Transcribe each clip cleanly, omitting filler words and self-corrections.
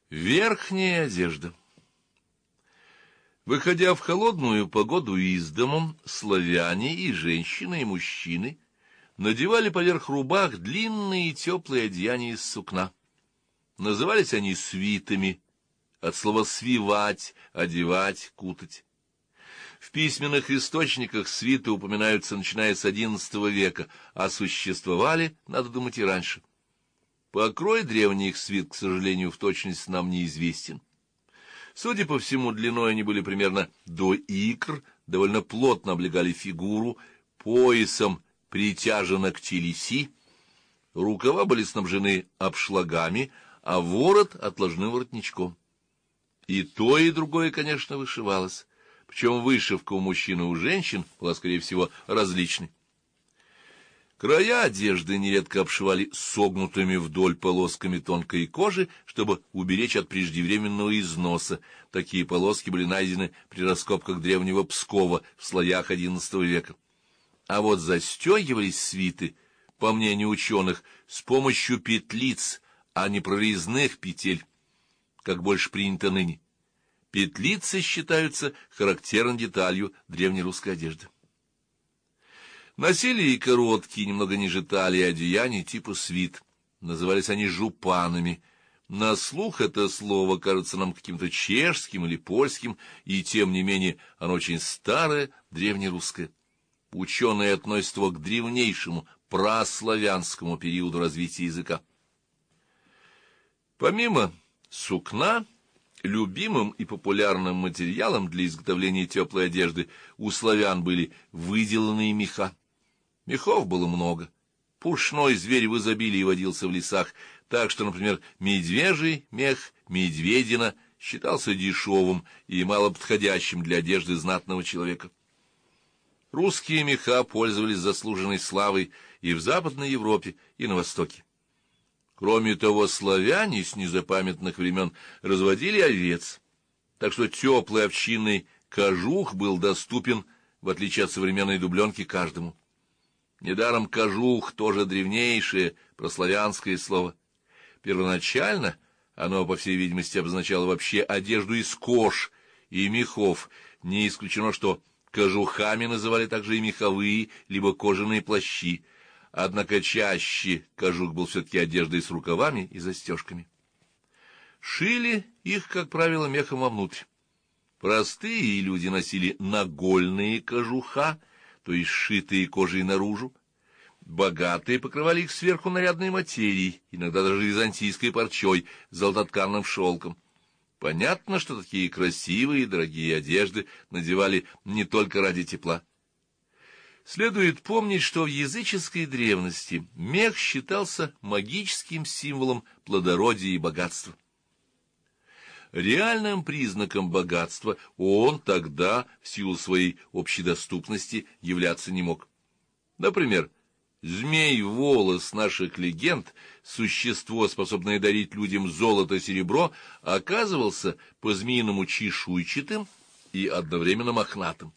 Верхняя одежда. Выходя в холодную погоду из дому, славяне и женщины, и мужчины надевали поверх рубах длинные теплые одеяния из сукна. Назывались они свитами, от слова «свивать», «одевать», «кутать». В письменных источниках свиты упоминаются начиная с XI века, а существовали, надо думать, и раньше. Покрой древних свит, к сожалению, в точности нам неизвестен. Судя по всему, длиной они были примерно до икр, довольно плотно облегали фигуру, поясом притяжено к телеси, рукава были снабжены обшлагами, а ворот — отложным воротничком. И то, и другое, конечно, вышивалось, причем вышивка у мужчин и у женщин была, скорее всего, различной. Края одежды нередко обшивали согнутыми вдоль полосками тонкой кожи, чтобы уберечь от преждевременного износа. Такие полоски были найдены при раскопках древнего Пскова в слоях XI века. А вот застегивались свиты, по мнению ученых, с помощью петлиц, а не прорезных петель, как больше принято ныне. Петлицы считаются характерной деталью древнерусской одежды. Носили и короткие, немного ниже талии одеяния типа свит. Назывались они жупанами. На слух это слово кажется нам каким-то чешским или польским, и тем не менее оно очень старое, древнерусское. Ученые относят его к древнейшему, праславянскому периоду развития языка. Помимо сукна, любимым и популярным материалом для изготовления теплой одежды у славян были выделанные меха. Мехов было много. Пушной зверь в изобилии водился в лесах, так что, например, медвежий мех, медведина, считался дешевым и малоподходящим для одежды знатного человека. Русские меха пользовались заслуженной славой и в Западной Европе, и на Востоке. Кроме того, славяне с незапамятных времен разводили овец, так что теплый овчинный кожух был доступен, в отличие от современной дубленки, каждому. Недаром кожух тоже древнейшее прославянское слово. Первоначально оно, по всей видимости, обозначало вообще одежду из кож и мехов. Не исключено, что кожухами называли также и меховые, либо кожаные плащи. Однако чаще кожух был все-таки одеждой с рукавами и застежками. Шили их, как правило, мехом вовнутрь. Простые люди носили нагольные кожуха, то есть сшитые кожей наружу. Богатые покрывали их сверху нарядной материей, иногда даже византийской парчой, золототканным шелком. Понятно, что такие красивые и дорогие одежды надевали не только ради тепла. Следует помнить, что в языческой древности мех считался магическим символом плодородия и богатства. Реальным признаком богатства он тогда, в силу своей общедоступности, являться не мог. Например, змей-волос наших легенд, существо, способное дарить людям золото-серебро, оказывался по-змеиному чешуйчатым и одновременно мохнатым.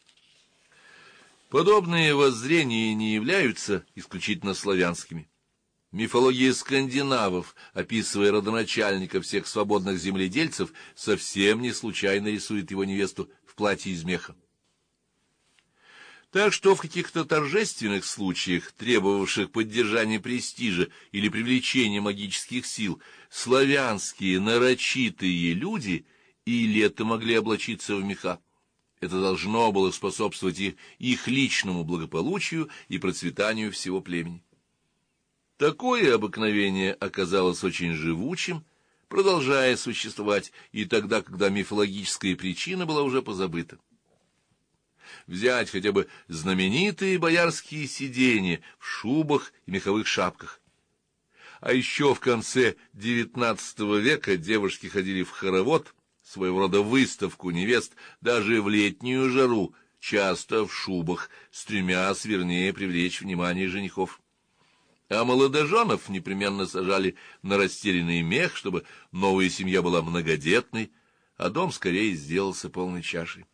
Подобные воззрения не являются исключительно славянскими. Мифология скандинавов, описывая родоначальника всех свободных земледельцев, совсем не случайно рисует его невесту в платье из меха. Так что в каких-то торжественных случаях, требовавших поддержания престижа или привлечения магических сил, славянские нарочитые люди и лето могли облачиться в меха. Это должно было способствовать их личному благополучию и процветанию всего племени. Такое обыкновение оказалось очень живучим, продолжая существовать и тогда, когда мифологическая причина была уже позабыта. Взять хотя бы знаменитые боярские сидения в шубах и меховых шапках. А еще в конце XIX века девушки ходили в хоровод, своего рода выставку невест, даже в летнюю жару, часто в шубах, стремясь вернее привлечь внимание женихов. А молодоженов непременно сажали на расстеленный мех, чтобы новая семья была многодетной, а дом скорее сделался полной чашей.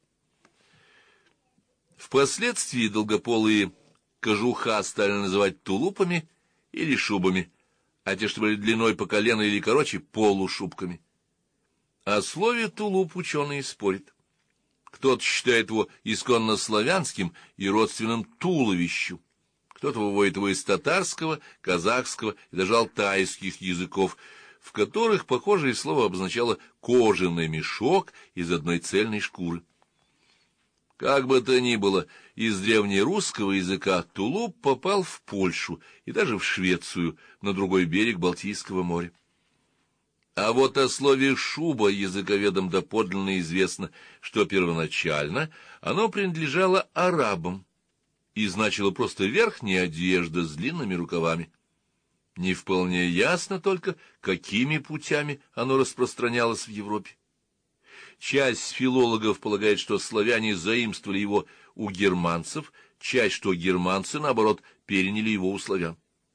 Впоследствии долгополые кожуха стали называть тулупами или шубами, а те, что были длиной по колено или короче, полушубками. О слове «тулуп» ученые спорят. Кто-то считает его исконно славянским и родственным туловищу, кто-то выводит его из татарского, казахского и даже алтайских языков, в которых похожее слово обозначало кожаный мешок из одной цельной шкуры. Как бы то ни было, из древнерусского языка тулуп попал в Польшу и даже в Швецию, на другой берег Балтийского моря. А вот о слове «шуба» языковедам доподлинно известно, что первоначально оно принадлежало арабам и значило просто верхняя одежда с длинными рукавами. Не вполне ясно только, какими путями оно распространялось в Европе. Часть филологов полагает, что славяне заимствовали его у германцев, часть, что германцы, наоборот, переняли его у славян.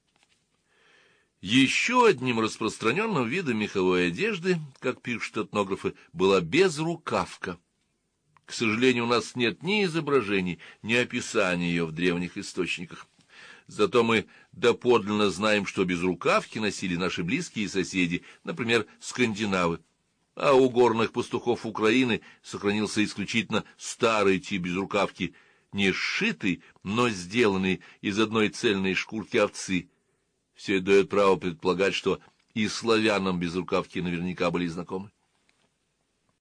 Еще одним распространенным видом меховой одежды, как пишут этнографы, была безрукавка. К сожалению, у нас нет ни изображений, ни описания ее в древних источниках. Зато мы доподлинно знаем, что безрукавки носили наши близкие соседи, например, скандинавы. А у горных пастухов Украины сохранился исключительно старый тип безрукавки, не сшитый, но сделанный из одной цельной шкурки овцы. Все это дает право предполагать, что и славянам безрукавки наверняка были знакомы.